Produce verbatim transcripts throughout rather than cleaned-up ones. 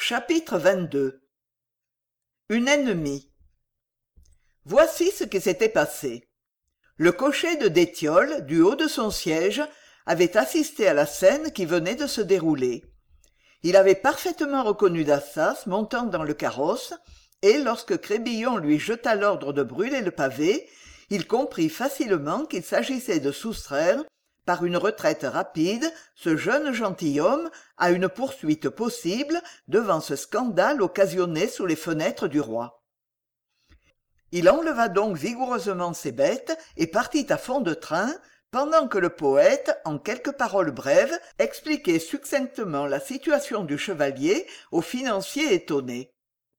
Chapitre vingt-deux. Une ennemie. Voici ce qui s'était passé. Le cocher de Détiole, du haut de son siège, avait assisté à la scène qui venait de se dérouler. Il avait parfaitement reconnu Dassas montant dans le carrosse, et lorsque Crébillon lui jeta l'ordre de brûler le pavé, il comprit facilement qu'il s'agissait de soustraire, par une retraite rapide, ce jeune gentilhomme à une poursuite possible devant ce scandale occasionné sous les fenêtres du roi. Il enleva donc vigoureusement ses bêtes et partit à fond de train, pendant que le poète, en quelques paroles brèves, expliquait succinctement la situation du chevalier au financier étonné.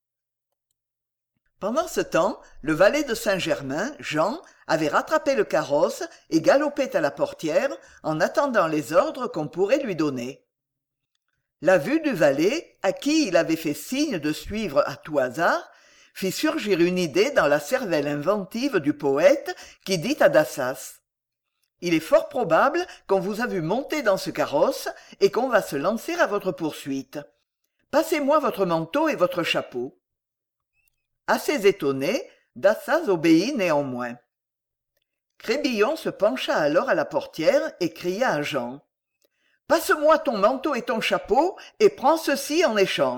Pendant ce temps, le valet de Saint-Germain, Jean, avait rattrapé le carrosse et galopait à la portière en attendant les ordres qu'on pourrait lui donner. La vue du valet, à qui il avait fait signe de suivre à tout hasard, fit surgir une idée dans la cervelle inventive du poète qui dit à Dassas : « Il est fort probable qu'on vous a vu monter dans ce carrosse et qu'on va se lancer à votre poursuite. Passez-moi votre manteau et votre chapeau. » Assez étonné, Dassas obéit néanmoins. Crébillon se pencha alors à la portière et cria à Jean : « Passe-moi ton manteau et ton chapeau et prends ceci en échange. »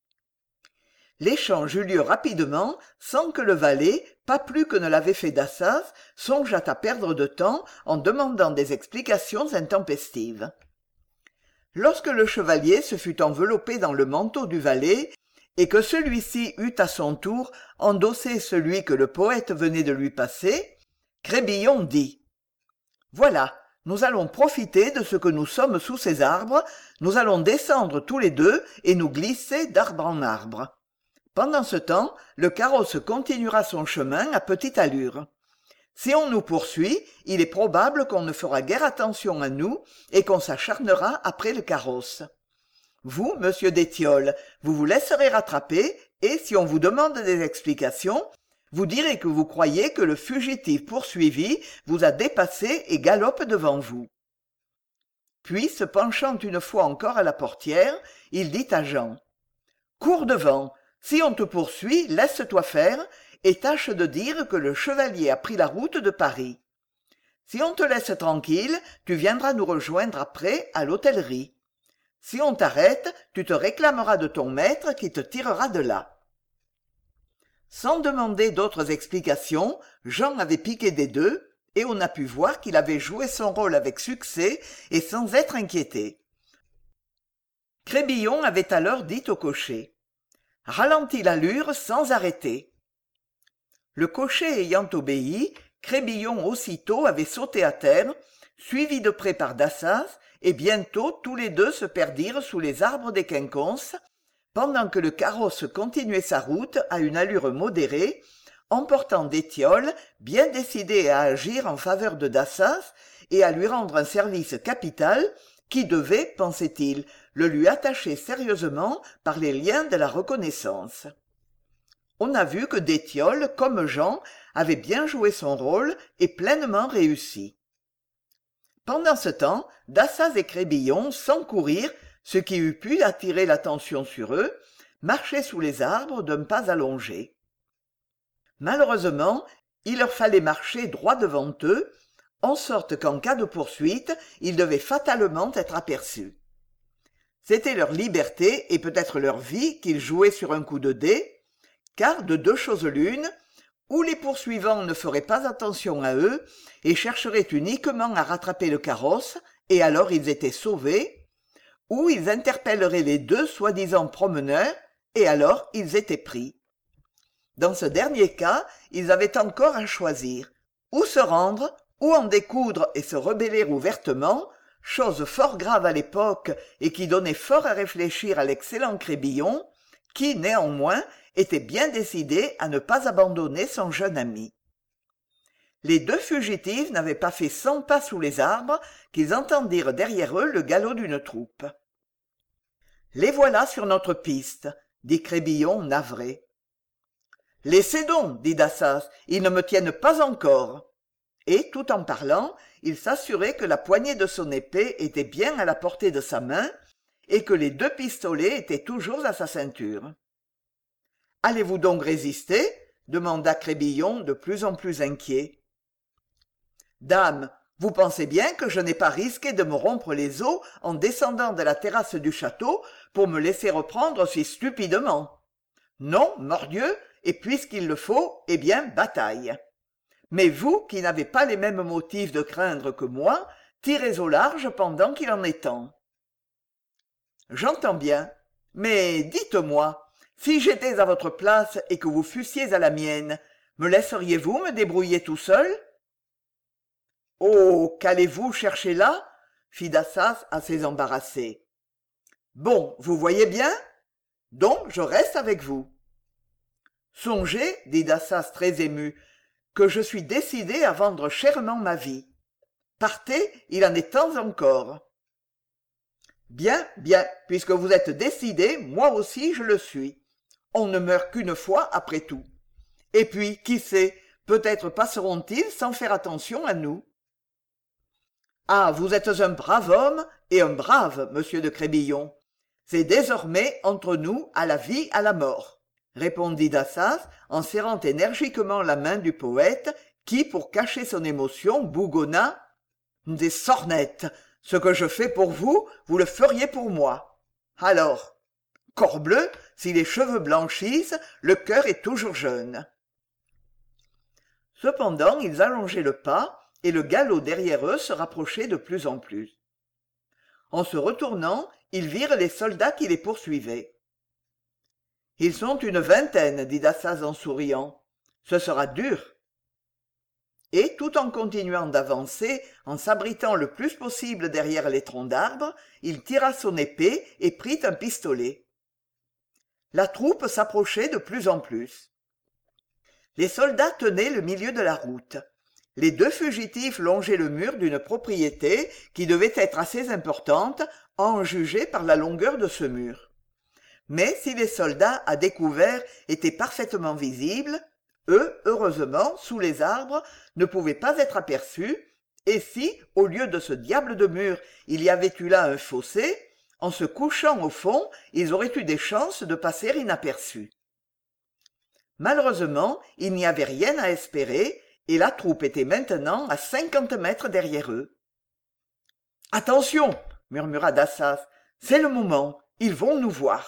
L'échange eut lieu rapidement, sans que le valet, pas plus que ne l'avait fait Dassas, songeât à perdre de temps en demandant des explications intempestives. Lorsque le chevalier se fut enveloppé dans le manteau du valet, et que celui-ci eut à son tour endossé celui que le poète venait de lui passer, Crébillon dit : « Voilà, nous allons profiter de ce que nous sommes sous ces arbres, nous allons descendre tous les deux et nous glisser d'arbre en arbre. Pendant ce temps, le carrosse continuera son chemin à petite allure. Si on nous poursuit, il est probable qu'on ne fera guère attention à nous et qu'on s'acharnera après le carrosse. Vous, monsieur Détiole, vous vous laisserez rattraper et, si on vous demande des explications, vous direz que vous croyez que le fugitif poursuivi vous a dépassé et galope devant vous. » Puis, se penchant une fois encore à la portière, il dit à Jean : « Cours devant, si on te poursuit, laisse-toi faire, et tâche de dire que le chevalier a pris la route de Paris. Si on te laisse tranquille, tu viendras nous rejoindre après à l'hôtellerie. Si on t'arrête, tu te réclameras de ton maître qui te tirera de là. » Sans demander d'autres explications, Jean avait piqué des deux, et on a pu voir qu'il avait joué son rôle avec succès et sans être inquiété. Crébillon avait alors dit au cocher : « Ralentis l'allure sans arrêter. » Le cocher ayant obéi, Crébillon aussitôt avait sauté à terre, suivi de près par Dassas, et bientôt tous les deux se perdirent sous les arbres des quinconces, pendant que le carrosse continuait sa route à une allure modérée, emportant Détiole, bien décidé à agir en faveur de Dassas et à lui rendre un service capital qui devait, pensait-il, le lui attacher sérieusement par les liens de la reconnaissance. On a vu que Détiole, comme Jean, avait bien joué son rôle et pleinement réussi. Pendant ce temps, Dassas et Crébillon, sans courir, ce qui eût pu attirer l'attention sur eux, marchaient sous les arbres d'un pas allongé. Malheureusement, il leur fallait marcher droit devant eux, en sorte qu'en cas de poursuite, ils devaient fatalement être aperçus. C'était leur liberté et peut-être leur vie qu'ils jouaient sur un coup de dé, car de deux choses l'une, ou les poursuivants ne feraient pas attention à eux et chercheraient uniquement à rattraper le carrosse, et alors ils étaient sauvés, ou ils interpelleraient les deux soi-disant promeneurs, et alors ils étaient pris. Dans ce dernier cas, ils avaient encore à choisir, ou se rendre, ou en découdre et se rebeller ouvertement, chose fort grave à l'époque et qui donnait fort à réfléchir à l'excellent Crébillon, qui, néanmoins, était bien décidé à ne pas abandonner son jeune ami. Les deux fugitifs n'avaient pas fait cent pas sous les arbres qu'ils entendirent derrière eux le galop d'une troupe. « Les voilà sur notre piste, » dit Crébillon navré. « Laissez donc, » dit Dassas, « ils ne me tiennent pas encore. » Et, tout en parlant, il s'assurait que la poignée de son épée était bien à la portée de sa main, et que les deux pistolets étaient toujours à sa ceinture. « Allez-vous donc résister ?» demanda Crébillon de plus en plus inquiet. « Dame, vous pensez bien que je n'ai pas risqué de me rompre les os en descendant de la terrasse du château pour me laisser reprendre si stupidement. Non, mordieu, et puisqu'il le faut, eh bien, bataille. Mais vous, qui n'avez pas les mêmes motifs de craindre que moi, tirez au large pendant qu'il en est temps. » « J'entends bien. Mais dites-moi, si j'étais à votre place et que vous fussiez à la mienne, me laisseriez-vous me débrouiller tout seul ?»« Oh, qu'allez-vous chercher là ?» fit Dassas assez embarrassé. « Bon, vous voyez bien ? Donc je reste avec vous. »« Songez, dit Dassas très ému, que je suis décidé à vendre chèrement ma vie. Partez, il en est temps encore. » « Bien, bien, puisque vous êtes décidé, moi aussi je le suis. On ne meurt qu'une fois après tout. Et puis, qui sait, peut-être passeront-ils sans faire attention à nous. »« Ah, vous êtes un brave homme et un brave, monsieur de Crébillon. C'est désormais entre nous à la vie, à la mort, » répondit Dassas en serrant énergiquement la main du poète qui, pour cacher son émotion, bougonna. « Des sornettes ! Ce que je fais pour vous, vous le feriez pour moi. Alors, corbleu, si les cheveux blanchissent, le cœur est toujours jeune. » Cependant, ils allongeaient le pas, et le galop derrière eux se rapprochait de plus en plus. En se retournant, ils virent les soldats qui les poursuivaient. « Ils sont une vingtaine, dit Dassas en souriant. Ce sera dur. » Et, tout en continuant d'avancer, en s'abritant le plus possible derrière les troncs d'arbres, il tira son épée et prit un pistolet. La troupe s'approchait de plus en plus. Les soldats tenaient le milieu de la route. Les deux fugitifs longeaient le mur d'une propriété qui devait être assez importante, à en juger par la longueur de ce mur. Mais si les soldats à découvert étaient parfaitement visibles, eux, heureusement, sous les arbres, ne pouvaient pas être aperçus, et si, au lieu de ce diable de mur, il y avait eu là un fossé, en se couchant au fond, ils auraient eu des chances de passer inaperçus. Malheureusement, il n'y avait rien à espérer, et la troupe était maintenant à cinquante mètres derrière eux. « Attention !» murmura Dassas. « C'est le moment, ils vont nous voir. »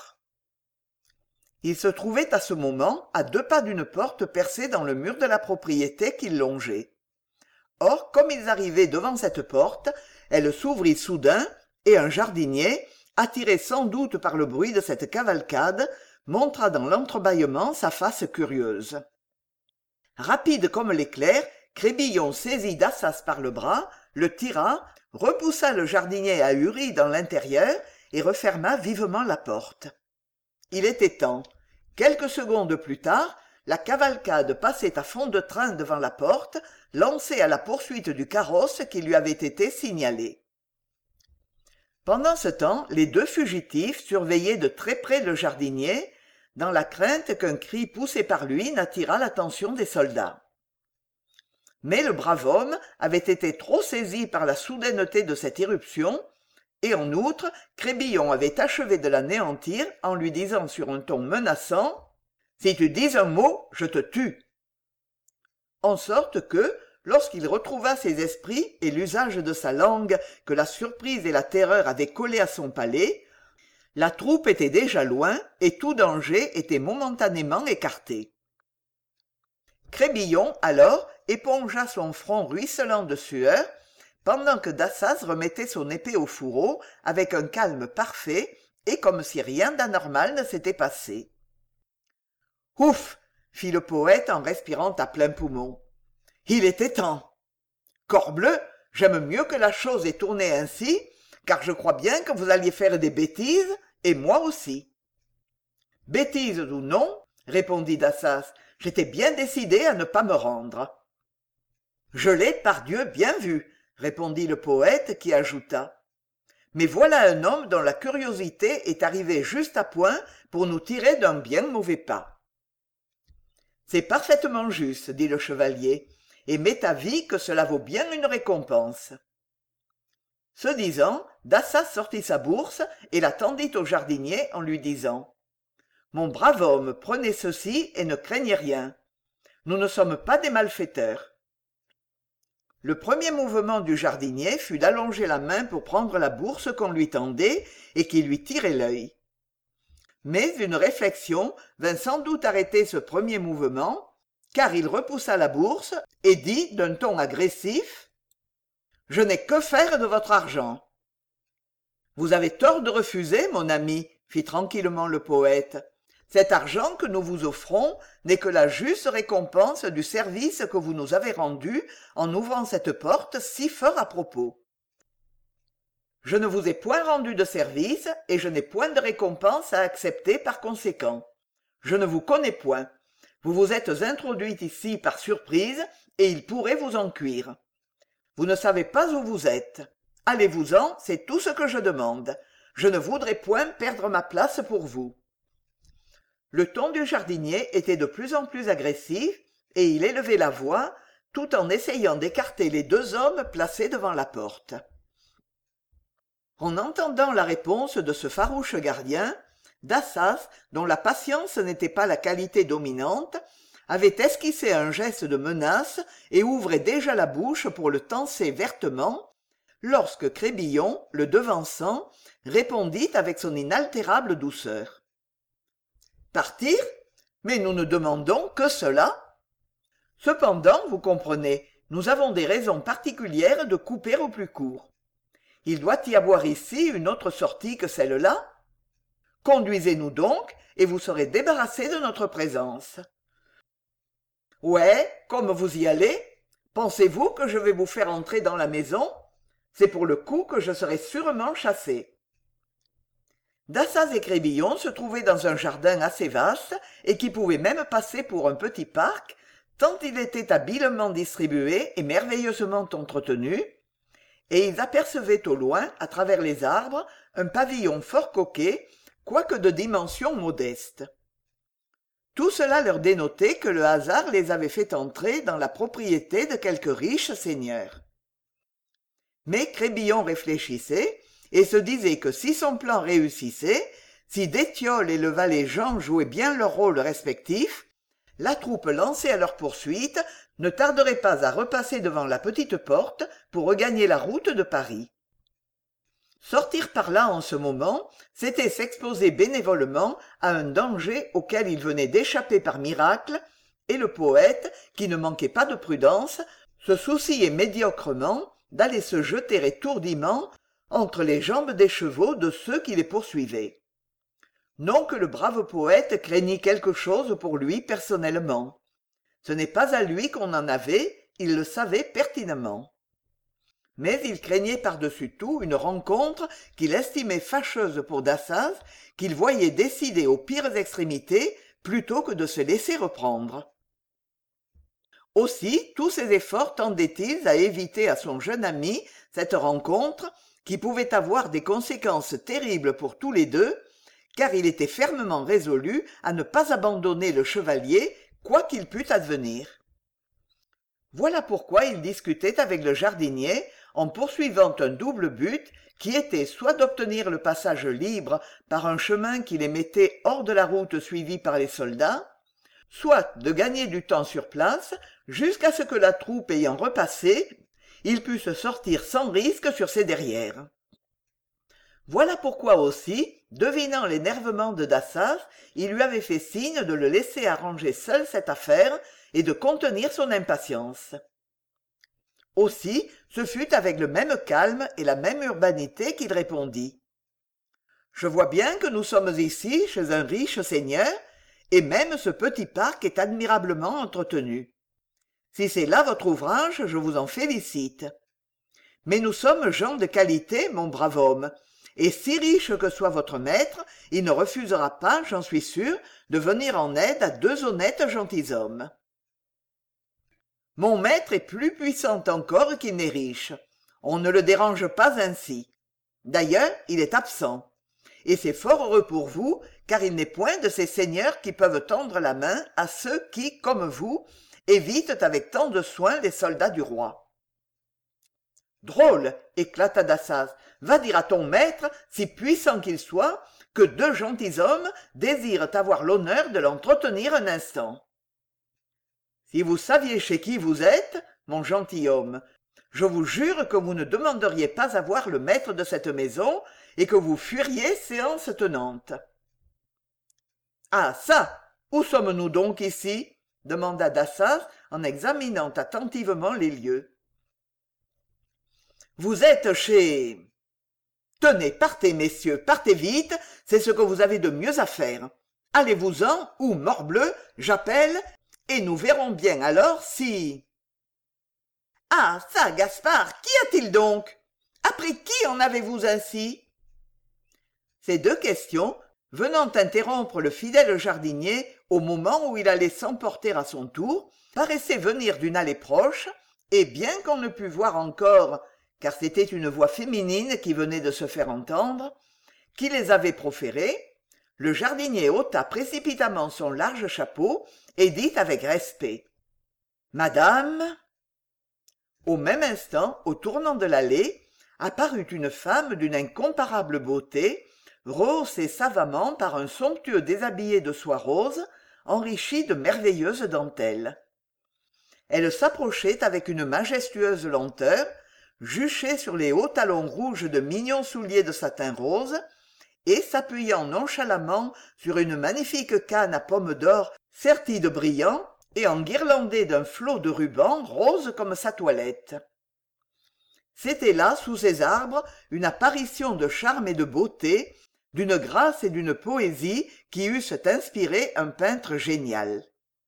Il se trouvait à ce moment à deux pas d'une porte percée dans le mur de la propriété qu'ils longeaient. Or, comme ils arrivaient devant cette porte, elle s'ouvrit soudain, et un jardinier, attiré sans doute par le bruit de cette cavalcade, montra dans l'entrebâillement sa face curieuse. Rapide comme l'éclair, Crébillon saisit Dassas par le bras, le tira, repoussa le jardinier ahuri dans l'intérieur et referma vivement la porte. Il était temps. Quelques secondes plus tard, la cavalcade passait à fond de train devant la porte, lancée à la poursuite du carrosse qui lui avait été signalé. Pendant ce temps, les deux fugitifs surveillaient de très près le jardinier, dans la crainte qu'un cri poussé par lui n'attirât l'attention des soldats. Mais le brave homme avait été trop saisi par la soudaineté de cette irruption, et en outre, Crébillon avait achevé de l'anéantir en lui disant sur un ton menaçant « Si tu dis un mot, je te tue !» En sorte que, lorsqu'il retrouva ses esprits et l'usage de sa langue que la surprise et la terreur avaient collé à son palais, la troupe était déjà loin et tout danger était momentanément écarté. Crébillon, alors, épongea son front ruisselant de sueur, pendant que Dassas remettait son épée au fourreau avec un calme parfait et comme si rien d'anormal ne s'était passé. « Ouf !» fit le poète en respirant à pleins poumons. « Il était temps. Corbleu, j'aime mieux que la chose ait tourné ainsi, car je crois bien que vous alliez faire des bêtises, et moi aussi. »« Bêtises ou non, répondit Dassas, j'étais bien décidé à ne pas me rendre. »« Je l'ai, pardieu, bien vu, répondit le poète qui ajouta. Mais voilà un homme dont la curiosité est arrivée juste à point pour nous tirer d'un bien mauvais pas. C'est parfaitement juste, dit le chevalier, et m'est avis que cela vaut bien une récompense. Ce disant, D'assas sortit sa bourse et la tendit au jardinier en lui disant « Mon brave homme, prenez ceci et ne craignez rien. Nous ne sommes pas des malfaiteurs. » Le premier mouvement du jardinier fut d'allonger la main pour prendre la bourse qu'on lui tendait et qui lui tirait l'œil. Mais une réflexion vint sans doute arrêter ce premier mouvement, car il repoussa la bourse et dit d'un ton agressif « Je n'ai que faire de votre argent. » « Vous avez tort de refuser, mon ami, » fit tranquillement le poète. « Cet argent que nous vous offrons n'est que la juste récompense du service que vous nous avez rendu en ouvrant cette porte si fort à propos. Je ne vous ai point rendu de service et je n'ai point de récompense à accepter par conséquent. Je ne vous connais point. Vous vous êtes introduit ici par surprise et il pourrait vous en cuire. Vous ne savez pas où vous êtes. Allez-vous-en, c'est tout ce que je demande. Je ne voudrais point perdre ma place pour vous. » Le ton du jardinier était de plus en plus agressif et il élevait la voix tout en essayant d'écarter les deux hommes placés devant la porte. En entendant la réponse de ce farouche gardien, D'assas, dont la patience n'était pas la qualité dominante, avait esquissé un geste de menace et ouvrait déjà la bouche pour le tancer vertement, lorsque Crébillon, le devançant, répondit avec son inaltérable douceur. « Partir ? Mais nous ne demandons que cela. Cependant, vous comprenez, nous avons des raisons particulières de couper au plus court. Il doit y avoir ici une autre sortie que celle-là. Conduisez-nous donc, et vous serez débarrassés de notre présence. »« Ouais, comme vous y allez, pensez-vous que je vais vous faire entrer dans la maison ? C'est pour le coup que je serai sûrement chassé. » D'assas et Crébillon se trouvaient dans un jardin assez vaste et qui pouvait même passer pour un petit parc, tant il était habilement distribué et merveilleusement entretenu, et ils apercevaient au loin, à travers les arbres, un pavillon fort coquet, quoique de dimension modeste. Tout cela leur dénotait que le hasard les avait fait entrer dans la propriété de quelque riche seigneur. Mais Crébillon réfléchissait et se disait que si son plan réussissait, si Détiole et le valet Jean jouaient bien leur rôle respectif, la troupe lancée à leur poursuite ne tarderait pas à repasser devant la petite porte pour regagner la route de Paris. Sortir par là en ce moment, c'était s'exposer bénévolement à un danger auquel il venait d'échapper par miracle, et le poète, qui ne manquait pas de prudence, se souciait médiocrement d'aller se jeter étourdiment entre les jambes des chevaux de ceux qui les poursuivaient. Non que le brave poète craignît quelque chose pour lui personnellement. Ce n'est pas à lui qu'on en avait, il le savait pertinemment. Mais il craignait par-dessus tout une rencontre qu'il estimait fâcheuse pour D'assas, qu'il voyait décider aux pires extrémités plutôt que de se laisser reprendre. Aussi tous ses efforts tendaient-ils à éviter à son jeune ami cette rencontre qui pouvait avoir des conséquences terribles pour tous les deux, car il était fermement résolu à ne pas abandonner le chevalier quoi qu'il pût advenir. Voilà pourquoi il discutait avec le jardinier en poursuivant un double but qui était soit d'obtenir le passage libre par un chemin qui les mettait hors de la route suivie par les soldats, soit de gagner du temps sur place jusqu'à ce que la troupe ayant repassé, ils pussent sortir sans risque sur ses derrières. Voilà pourquoi aussi, devinant l'énervement de D'assas, il lui avait fait signe de le laisser arranger seul cette affaire et de contenir son impatience. Aussi, ce fut avec le même calme et la même urbanité qu'il répondit. « Je vois bien que nous sommes ici chez un riche seigneur, et même ce petit parc est admirablement entretenu. Si c'est là votre ouvrage, je vous en félicite. Mais nous sommes gens de qualité, mon brave homme, et si riche que soit votre maître, il ne refusera pas, j'en suis sûr, de venir en aide à deux honnêtes gentilshommes. Mon maître est plus puissant encore qu'il n'est riche. On ne le dérange pas ainsi. D'ailleurs, il est absent. Et c'est fort heureux pour vous, car il n'est point de ces seigneurs qui peuvent tendre la main à ceux qui, comme vous, évitent avec tant de soin les soldats du roi. Drôle, éclata Dassaz. Va dire à ton maître, si puissant qu'il soit, que deux gentilshommes désirent avoir l'honneur de l'entretenir un instant. Si vous saviez chez qui vous êtes, mon gentilhomme, je vous jure que vous ne demanderiez pas à voir le maître de cette maison et que vous fuiriez séance tenante. Ah ça, où sommes-nous donc ici demanda Dassaz en examinant attentivement les lieux. Vous êtes chez... Tenez, partez, messieurs, partez vite, c'est ce que vous avez de mieux à faire. Allez-vous-en, ou, morbleu, j'appelle, et nous verrons bien alors si... Ah, ça, Gaspard, qu'y a-t-il donc? Après qui en avez-vous ainsi? Ces deux questions, venant interrompre le fidèle jardinier au moment où il allait s'emporter à son tour, paraissaient venir d'une allée proche, et bien qu'on ne pût voir encore, car c'était une voix féminine qui venait de se faire entendre, qui les avait proférées, le jardinier ôta précipitamment son large chapeau et dit avec respect « Madame ?» Au même instant, au tournant de l'allée, apparut une femme d'une incomparable beauté, rehaussée savamment par un somptueux déshabillé de soie rose, enrichi de merveilleuses dentelles. Elle s'approchait avec une majestueuse lenteur, juchée sur les hauts talons rouges de mignons souliers de satin rose, et s'appuyant nonchalamment sur une magnifique canne à pommes d'or sertie de brillants et enguirlandée d'un flot de rubans rose comme sa toilette. C'était là, sous ces arbres, une apparition de charme et de beauté, d'une grâce et d'une poésie qui eussent inspiré un peintre génial.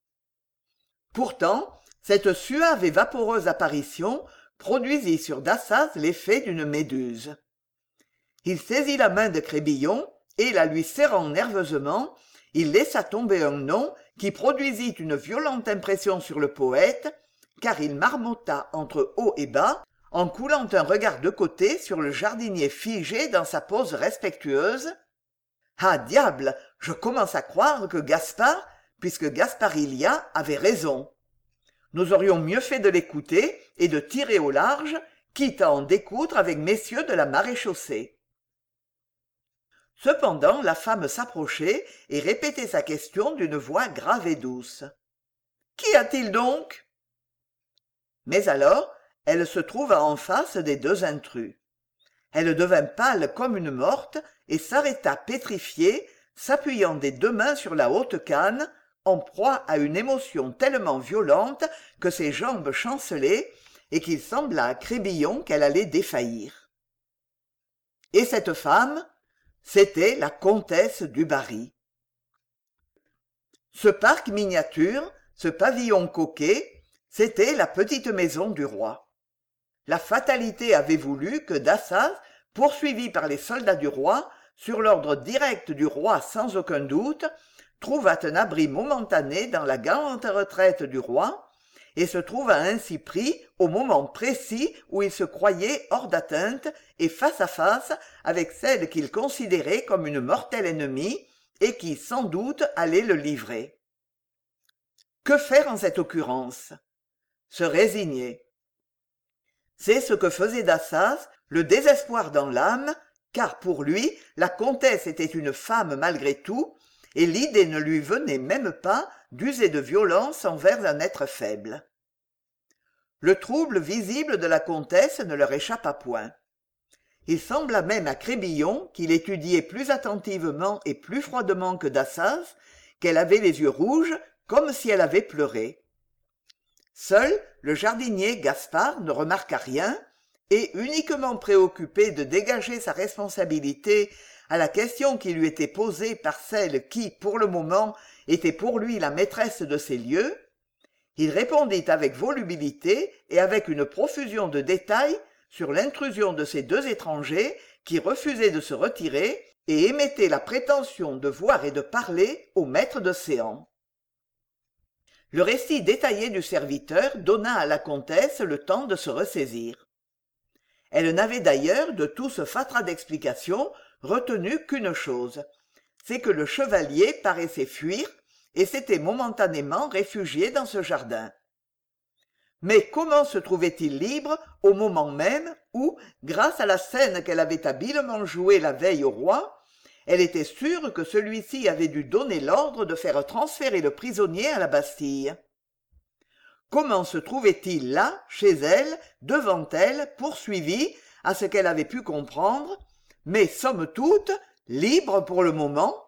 Pourtant, cette suave et vaporeuse apparition produisit sur Dassaz l'effet d'une méduse. Il saisit la main de Crébillon et, la lui serrant nerveusement, il laissa tomber un nom qui produisit une violente impression sur le poète, car il marmotta entre haut et bas, en coulant un regard de côté sur le jardinier figé dans sa pose respectueuse. « Ah, diable, je commence à croire que Gaspard, puisque Gasparilia avait raison. Nous aurions mieux fait de l'écouter et de tirer au large, quitte à en découdre avec messieurs de la maréchaussée. » Cependant, la femme s'approchait et répétait sa question d'une voix grave et douce. « Qu'y a-t-il donc ?» Mais alors, elle se trouva en face des deux intrus. Elle devint pâle comme une morte et s'arrêta pétrifiée, s'appuyant des deux mains sur la haute canne, en proie à une émotion tellement violente que ses jambes chancelaient et qu'il sembla à Crébillon qu'elle allait défaillir. Et cette femme, c'était la comtesse du Barry. Ce parc miniature, ce pavillon coquet, c'était la petite maison du roi. La fatalité avait voulu que Dassaz, poursuivi par les soldats du roi, sur l'ordre direct du roi sans aucun doute, trouvât un abri momentané dans la galante retraite du roi, et se trouva ainsi pris au moment précis où il se croyait hors d'atteinte et face à face avec celle qu'il considérait comme une mortelle ennemie et qui, sans doute, allait le livrer. Que faire en cette occurrence? Se résigner. C'est ce que faisait Dassaz, le désespoir dans l'âme, car pour lui, la comtesse était une femme malgré tout, et l'idée ne lui venait même pas d'user de violence envers un être faible. Le trouble visible de la comtesse ne leur échappa point. Il sembla même à Crébillon, qu'il étudiait plus attentivement et plus froidement que Dassaz, qu'elle avait les yeux rouges comme si elle avait pleuré. Seul le jardinier Gaspard ne remarqua rien, et uniquement préoccupé de dégager sa responsabilité à la question qui lui était posée par celle qui, pour le moment, était pour lui la maîtresse de ces lieux, il répondit avec volubilité et avec une profusion de détails sur l'intrusion de ces deux étrangers qui refusaient de se retirer et émettaient la prétention de voir et de parler au maître de séance. Le récit détaillé du serviteur donna à la comtesse le temps de se ressaisir. Elle n'avait d'ailleurs de tout ce fatras d'explications retenu qu'une chose, c'est que le chevalier paraissait fuir et s'était momentanément réfugié dans ce jardin. Mais comment se trouvait-il libre au moment même où, grâce à la scène qu'elle avait habilement jouée la veille au roi, elle était sûre que celui-ci avait dû donner l'ordre de faire transférer le prisonnier à la Bastille? Comment se trouvait-il là, chez elle, devant elle, poursuivi, à ce qu'elle avait pu comprendre, mais somme toute, libre pour le moment?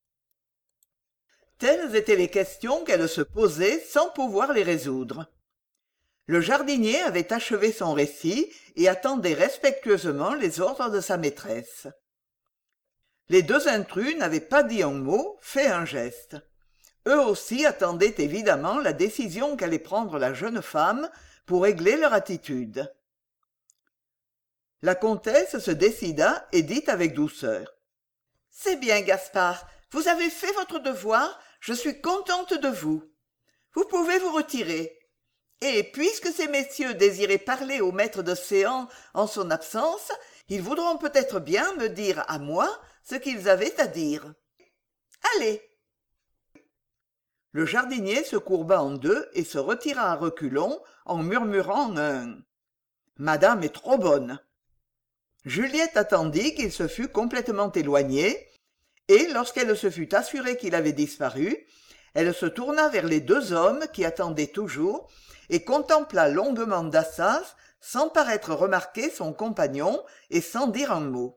Telles étaient les questions qu'elle se posait sans pouvoir les résoudre. Le jardinier avait achevé son récit et attendait respectueusement les ordres de sa maîtresse. Les deux intrus n'avaient pas dit un mot, fait un geste. Eux aussi attendaient évidemment la décision qu'allait prendre la jeune femme pour régler leur attitude. La comtesse se décida et dit avec douceur: « C'est bien, Gaspard, vous avez fait votre devoir, je suis contente de vous. Vous pouvez vous retirer. Et puisque ces messieurs désiraient parler au maître de séance en son absence, ils voudront peut-être bien me dire à moi ce qu'ils avaient à dire. Allez !» Le jardinier se courba en deux et se retira à reculons en murmurant un « Madame est trop bonne ». Juliette attendit qu'il se fût complètement éloigné, et lorsqu'elle se fut assurée qu'il avait disparu, elle se tourna vers les deux hommes qui attendaient toujours et contempla longuement Dassaz sans paraître remarquer son compagnon et sans dire un mot.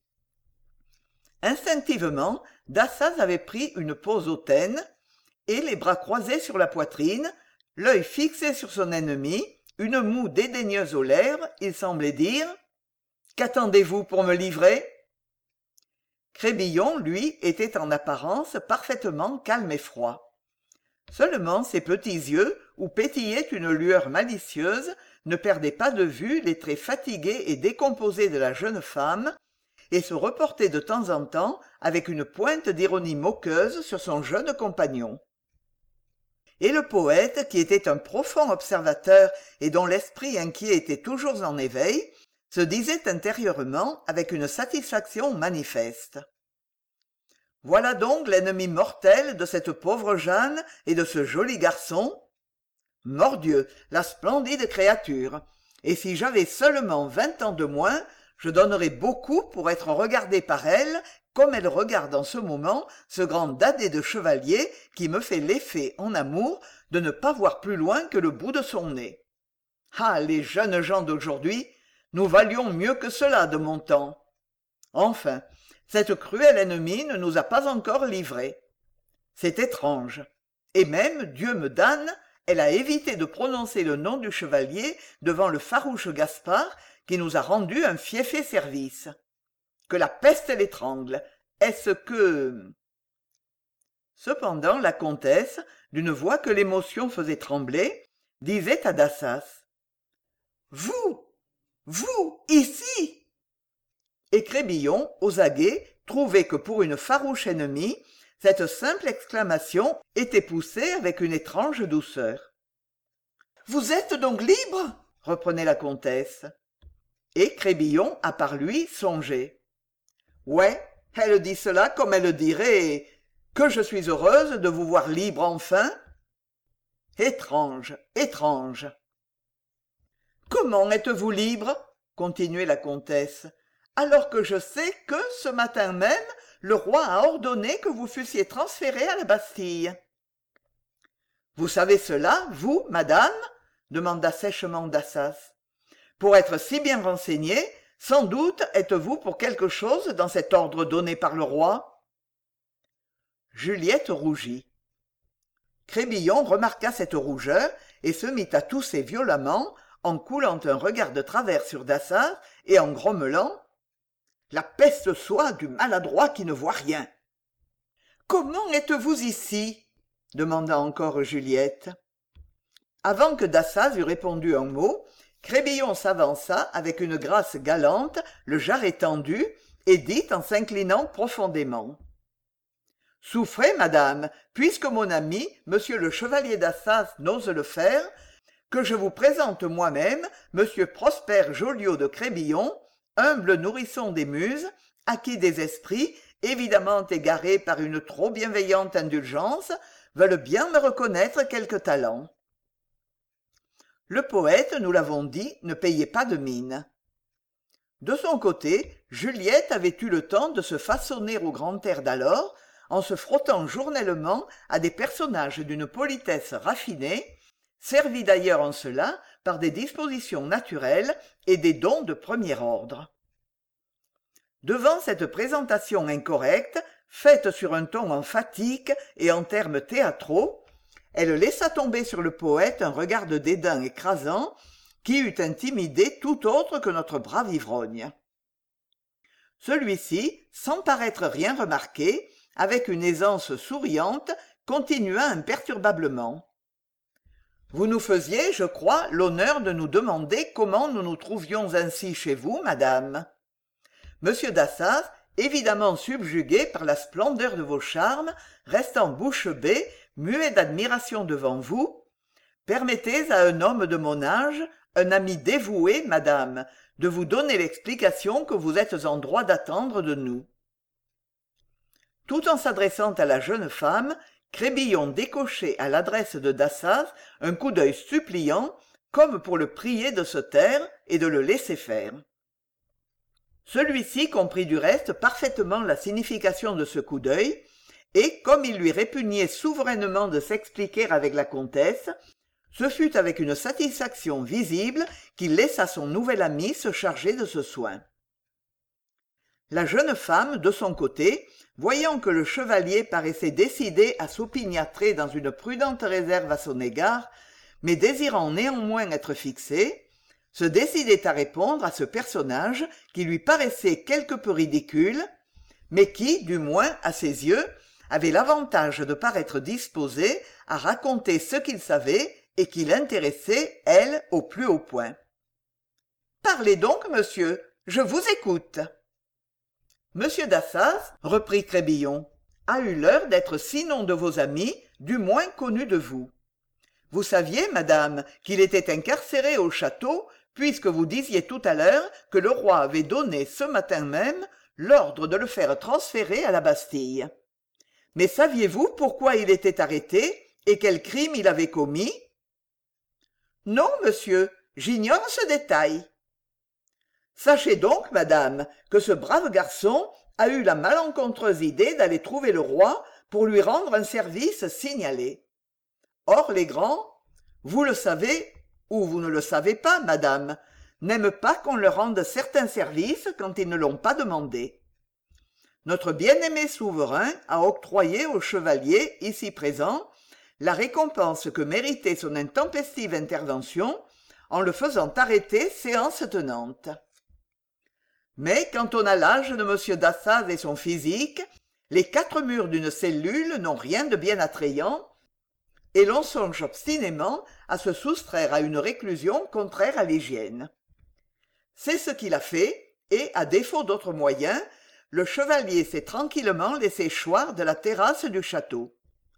Instinctivement, Dassaz avait pris une pose hautaine, et les bras croisés sur la poitrine, l'œil fixé sur son ennemi, une moue dédaigneuse aux lèvres, il semblait dire « Qu'attendez-vous pour me livrer ?» Crébillon, lui, était en apparence parfaitement calme et froid. Seulement ses petits yeux, où pétillait une lueur malicieuse, ne perdaient pas de vue les traits fatigués et décomposés de la jeune femme, et se reportaient de temps en temps avec une pointe d'ironie moqueuse sur son jeune compagnon. Et le poète, qui était un profond observateur et dont l'esprit inquiet était toujours en éveil, se disait intérieurement avec une satisfaction manifeste: « Voilà donc l'ennemi mortel de cette pauvre Jeanne et de ce joli garçon. Mordieu, la splendide créature! Et si j'avais seulement vingt ans de moins, je donnerais beaucoup pour être regardé par elle comme elle regarde en ce moment ce grand dadais de chevalier qui me fait l'effet, en amour, de ne pas voir plus loin que le bout de son nez. Ah, les jeunes gens d'aujourd'hui, nous valions mieux que cela de mon temps. Enfin, cette cruelle ennemie ne nous a pas encore livrés. C'est étrange. Et même, Dieu me damne, elle a évité de prononcer le nom du chevalier devant le farouche Gaspard qui nous a rendu un fieffé service. Que la peste l'étrangle. Est-ce que... Cependant, la comtesse, d'une voix que l'émotion faisait trembler, disait à Dassaz: « Vous, vous, ici !» Et Crébillon, aux aguets, trouvait que pour une farouche ennemie, cette simple exclamation était poussée avec une étrange douceur. « Vous êtes donc libre ?» reprenait la comtesse. Et Crébillon, à part lui, songeait. « Ouais, elle dit cela comme elle dirait « Que je suis heureuse de vous voir libre enfin !» Étrange, étrange. « Comment êtes-vous libre ?» continuait la comtesse, « alors que je sais que, ce matin même, le roi a ordonné que vous fussiez transférée à la Bastille. »« Vous savez cela, vous, madame ?» demanda sèchement Dassaz. « Pour être si bien renseigné, sans doute êtes-vous pour quelque chose dans cet ordre donné par le roi ?» Juliette rougit. Crébillon remarqua cette rougeur et se mit à tousser violemment, en coulant un regard de travers sur Dassaz et en grommelant: « La peste soit du maladroit qui ne voit rien !»« Comment êtes-vous ici ?» demanda encore Juliette. Avant que Dassaz eût répondu un mot, Crébillon s'avança avec une grâce galante, le jarret tendu, et dit en s'inclinant profondément: « Souffrez, madame, puisque mon ami, monsieur le chevalier d'Assas, n'ose le faire, que je vous présente moi-même monsieur Prosper Joliot de Crébillon, humble nourrisson des muses, acquis des esprits, évidemment égarés par une trop bienveillante indulgence, veulent bien me reconnaître quelque talent. » Le poète, nous l'avons dit, ne payait pas de mine. De son côté, Juliette avait eu le temps de se façonner au grand air d'alors, en se frottant journellement à des personnages d'une politesse raffinée, servis d'ailleurs en cela par des dispositions naturelles et des dons de premier ordre. Devant cette présentation incorrecte, faite sur un ton emphatique et en termes théâtraux, elle laissa tomber sur le poète un regard de dédain écrasant qui eût intimidé tout autre que notre brave ivrogne. Celui-ci, sans paraître rien remarquer, avec une aisance souriante, continua imperturbablement. « Vous nous faisiez, je crois, l'honneur de nous demander comment nous nous trouvions ainsi chez vous, madame. Monsieur Dassaz, évidemment subjugué par la splendeur de vos charmes, restant bouche bée, muet d'admiration devant vous, permettez à un homme de mon âge, un ami dévoué, madame, de vous donner l'explication que vous êtes en droit d'attendre de nous. » Tout en s'adressant à la jeune femme, Crébillon décochait à l'adresse de Dassaz un coup d'œil suppliant, comme pour le prier de se taire et de le laisser faire. Celui-ci comprit du reste parfaitement la signification de ce coup d'œil, et, comme il lui répugnait souverainement de s'expliquer avec la comtesse, ce fut avec une satisfaction visible qu'il laissa son nouvel ami se charger de ce soin. La jeune femme, de son côté, voyant que le chevalier paraissait décidé à s'opiniâtrer dans une prudente réserve à son égard, mais désirant néanmoins être fixé, se décidait à répondre à ce personnage qui lui paraissait quelque peu ridicule, mais qui, du moins à ses yeux, avait l'avantage de paraître disposé à raconter ce qu'il savait et qui l'intéressait, elle, au plus haut point. « Parlez donc, monsieur, je vous écoute. » Monsieur Dassaz, reprit Crébillon, a eu l'heure d'être sinon de vos amis, du moins connu de vous. Vous saviez, madame, qu'il était incarcéré au château, puisque vous disiez tout à l'heure que le roi avait donné ce matin même l'ordre de le faire transférer à la Bastille. Mais saviez-vous pourquoi il était arrêté et quel crime il avait commis? Non, monsieur, j'ignore ce détail. Sachez donc, madame, que ce brave garçon a eu la malencontreuse idée d'aller trouver le roi pour lui rendre un service signalé. Or les grands, vous le savez, ou vous ne le savez pas, madame, n'aiment pas qu'on leur rende certains services quand ils ne l'ont pas demandé. Notre bien-aimé souverain a octroyé au chevalier, ici présent, la récompense que méritait son intempestive intervention en le faisant arrêter séance tenante. Mais quand on a l'âge de M. Dassaz et son physique, les quatre murs d'une cellule n'ont rien de bien attrayant, et l'on songe obstinément à se soustraire à une réclusion contraire à l'hygiène. C'est ce qu'il a fait, et, à défaut d'autres moyens, le chevalier s'est tranquillement laissé choir de la terrasse du château.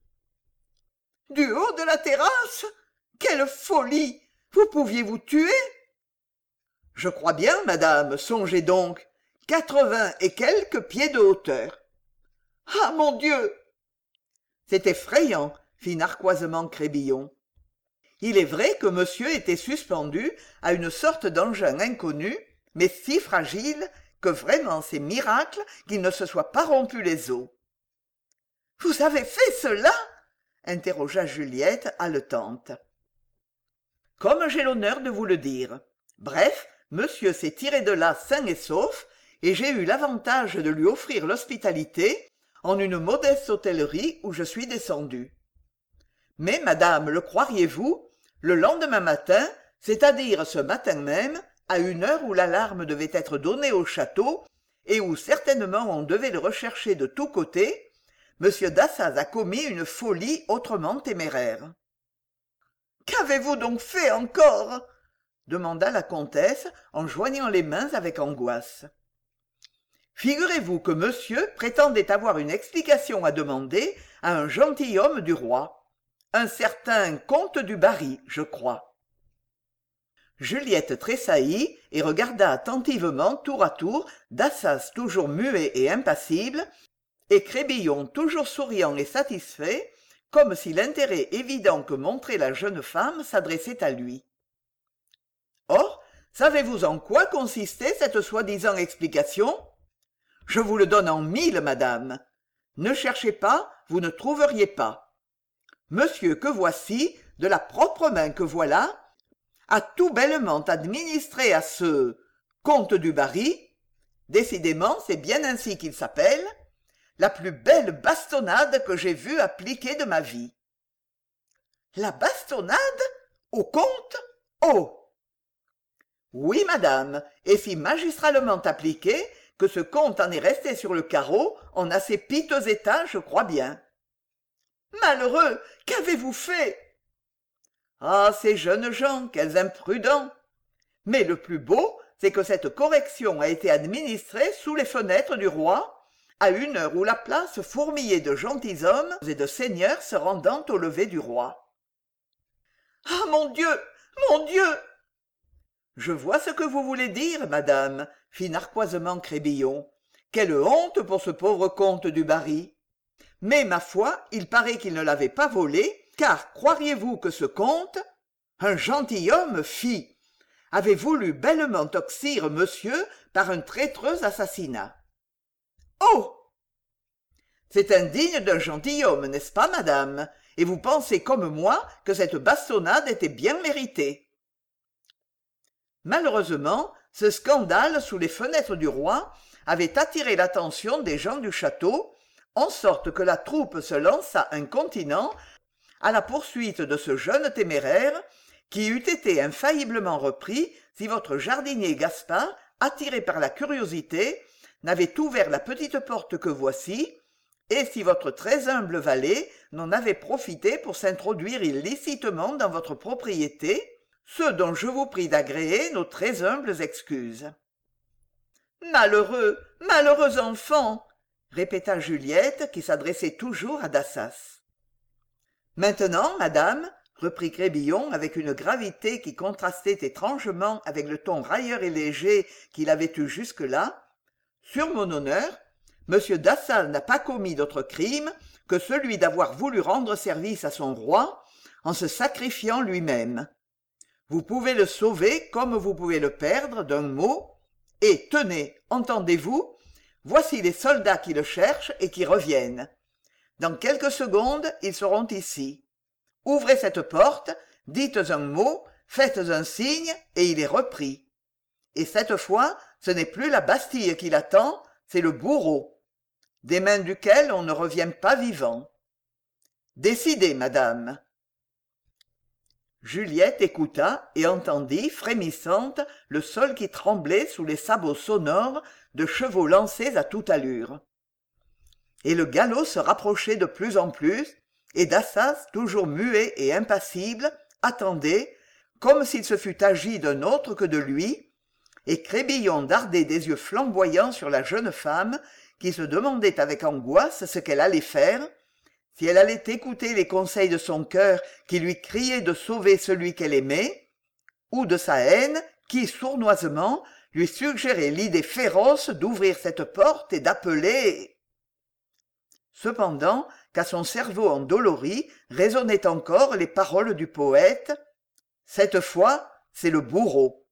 « Du haut de la terrasse? Quelle folie! Vous pouviez vous tuer !»« Je crois bien, madame, songez donc, quatre-vingts et quelques pieds de hauteur. »« Ah, mon Dieu !»« C'est effrayant, » fit narquoisement Crébillon. Il est vrai que monsieur était suspendu à une sorte d'engin inconnu, mais si fragile que vraiment c'est miracle qu'il ne se soit pas rompu les os. « Vous avez fait cela ?» interrogea Juliette, haletante. « Comme j'ai l'honneur de vous le dire. Bref, monsieur s'est tiré de là sain et sauf, et j'ai eu l'avantage de lui offrir l'hospitalité en une modeste hôtellerie où je suis descendu. Mais, madame, le croiriez-vous, le lendemain matin, c'est-à-dire ce matin même, à une heure où l'alarme devait être donnée au château, et où certainement on devait le rechercher de tous côtés, M. Dassaz a commis une folie autrement téméraire. « Qu'avez-vous donc fait encore ?» demanda la comtesse en joignant les mains avec angoisse. « Figurez-vous que monsieur prétendait avoir une explication à demander à un gentilhomme du roi, un certain comte du Barry, je crois. » Juliette tressaillit et regarda attentivement tour à tour Dassaz toujours muet et impassible, et Crébillon toujours souriant et satisfait, comme si l'intérêt évident que montrait la jeune femme s'adressait à lui. Savez-vous en quoi consistait cette soi-disant explication? Je vous le donne en mille, madame. Ne cherchez pas, vous ne trouveriez pas. Monsieur que voici, de la propre main que voilà, a tout bellement administré à ce comte du Barry, décidément c'est bien ainsi qu'il s'appelle, la plus belle bastonnade que j'ai vue appliquer de ma vie. La bastonnade? Au comte? Oh! Oui, madame, et si magistralement appliquée que ce comte en est resté sur le carreau en assez piteux état, je crois bien. Malheureux, qu'avez-vous fait? Ah, ces jeunes gens, quels imprudents! Mais le plus beau, c'est que cette correction a été administrée sous les fenêtres du roi, à une heure où la place fourmillait de gentilshommes et de seigneurs se rendant au lever du roi. Ah, mon Dieu! Mon Dieu! Je vois ce que vous voulez dire, madame, fit narquoisement Crébillon. Quelle honte pour ce pauvre comte du Barry! Mais, ma foi, il paraît qu'il ne l'avait pas volé, car croiriez-vous que ce comte, un gentilhomme, fi, avait voulu bellement toxir monsieur par un traîtreux assassinat? Oh! C'est indigne d'un gentilhomme, n'est-ce pas, madame? Et vous pensez comme moi que cette bastonnade était bien méritée. Malheureusement, ce scandale sous les fenêtres du roi avait attiré l'attention des gens du château, en sorte que la troupe se lança incontinent à la poursuite de ce jeune téméraire, qui eût été infailliblement repris si votre jardinier Gaspard, attiré par la curiosité, n'avait ouvert la petite porte que voici, et si votre très humble valet n'en avait profité pour s'introduire illicitement dans votre propriété, ce dont je vous prie d'agréer nos très humbles excuses. Malheureux, malheureux enfant, répéta Juliette, qui s'adressait toujours à Dassas. Maintenant, madame, reprit Crébillon avec une gravité qui contrastait étrangement avec le ton railleur et léger qu'il avait eu jusque-là, sur mon honneur, M. Dassal n'a pas commis d'autre crime que celui d'avoir voulu rendre service à son roi en se sacrifiant lui-même. Vous pouvez le sauver comme vous pouvez le perdre d'un mot, et tenez, entendez-vous, voici les soldats qui le cherchent et qui reviennent. Dans quelques secondes, ils seront ici. Ouvrez cette porte, dites un mot, faites un signe, et il est repris. Et cette fois, ce n'est plus la Bastille qui l'attend, c'est le bourreau, des mains duquel on ne revient pas vivant. Décidez, madame. Juliette écouta et entendit, frémissante, le sol qui tremblait sous les sabots sonores de chevaux lancés à toute allure. Et le galop se rapprochait de plus en plus, et Dassas, toujours muet et impassible, attendait, comme s'il se fût agi d'un autre que de lui, et Crébillon dardait des yeux flamboyants sur la jeune femme, qui se demandait avec angoisse ce qu'elle allait faire, si elle allait écouter les conseils de son cœur qui lui criait de sauver celui qu'elle aimait, ou de sa haine qui, sournoisement, lui suggérait l'idée féroce d'ouvrir cette porte et d'appeler. Cependant, qu'à son cerveau endolori résonnaient encore les paroles du poète. Cette fois, c'est le bourreau.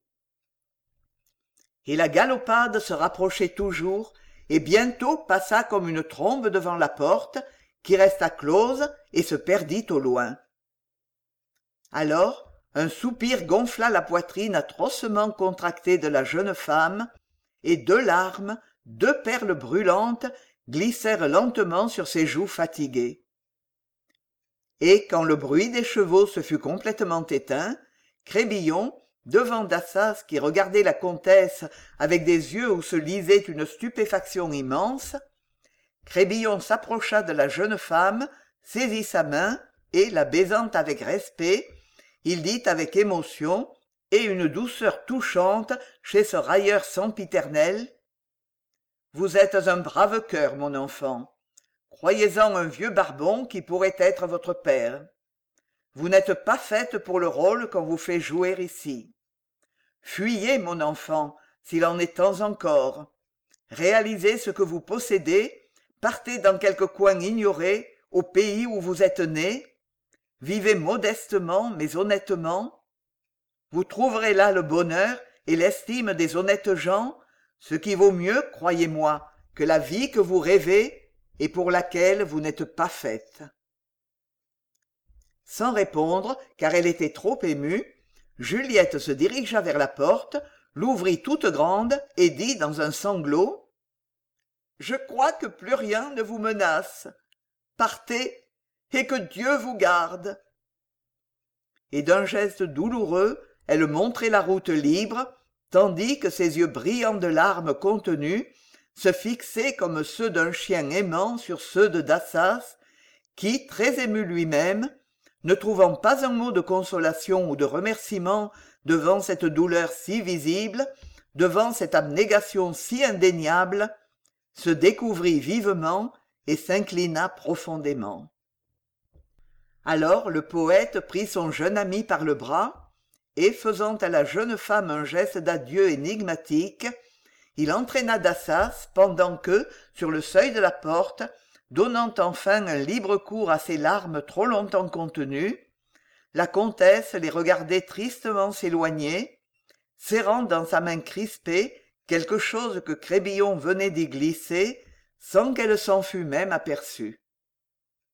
Et la galopade se rapprochait toujours, et bientôt passa comme une trombe devant la porte, qui resta close et se perdit au loin. Alors, un soupir gonfla la poitrine atrocement contractée de la jeune femme, et deux larmes, deux perles brûlantes, glissèrent lentement sur ses joues fatiguées. Et quand le bruit des chevaux se fut complètement éteint, Crébillon, devant Dassas qui regardait la comtesse avec des yeux où se lisait une stupéfaction immense, Crébillon s'approcha de la jeune femme, saisit sa main, et, la baisant avec respect, il dit avec émotion et une douceur touchante chez ce railleur sempiternel: « Vous êtes un brave cœur, mon enfant. Croyez-en un vieux barbon qui pourrait être votre père. Vous n'êtes pas faite pour le rôle qu'on vous fait jouer ici. Fuyez, mon enfant, s'il en est temps encore. Réalisez ce que vous possédez, partez dans quelque coin ignoré, au pays où vous êtes né. Vivez modestement mais honnêtement. Vous trouverez là le bonheur et l'estime des honnêtes gens, ce qui vaut mieux, croyez-moi, que la vie que vous rêvez et pour laquelle vous n'êtes pas faite. Sans répondre, car elle était trop émue, Juliette se dirigea vers la porte, l'ouvrit toute grande et dit dans un sanglot: « Je crois que plus rien ne vous menace. Partez, et que Dieu vous garde. » Et d'un geste douloureux, elle montrait la route libre, tandis que ses yeux brillants de larmes contenues se fixaient comme ceux d'un chien aimant sur ceux de Dassas, qui, très ému lui-même, ne trouvant pas un mot de consolation ou de remerciement devant cette douleur si visible, devant cette abnégation si indéniable, se découvrit vivement et s'inclina profondément. Alors le poète prit son jeune ami par le bras, et, faisant à la jeune femme un geste d'adieu énigmatique, il entraîna Dassas pendant que, sur le seuil de la porte, donnant enfin un libre cours à ses larmes trop longtemps contenues, la comtesse les regardait tristement s'éloigner, serrant dans sa main crispée quelque chose que Crébillon venait d'y glisser, sans qu'elle s'en fût même aperçue.